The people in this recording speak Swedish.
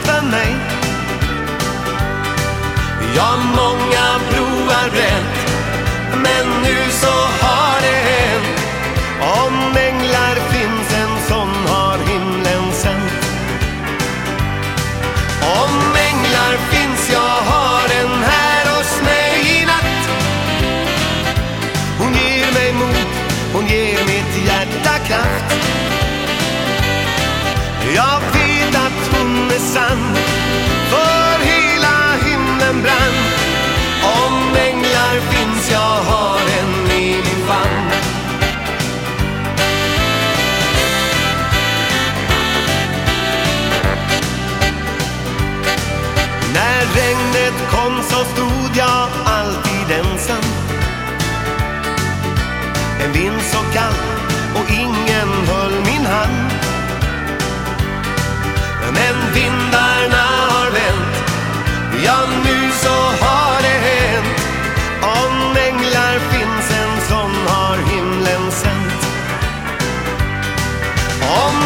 för mig. Ja, många provar rätt, men nu så har det hänt. Om änglar finns, en sån har himlen sänt. Om änglar finns, jag har en här hos mig i natt. Hon ger mig mod, hon ger mitt hjärta kraft. Jag vet att hon är sann, för hela himlen brann. Om änglar finns, jag har en i min famn. När regnet kom så stod jag alltid ensam. En vind så kall och ingen höll min hand. Men vindarna har vänt, ja nu så har det hänt. Om änglar finns, en sån har himlen sänt. Om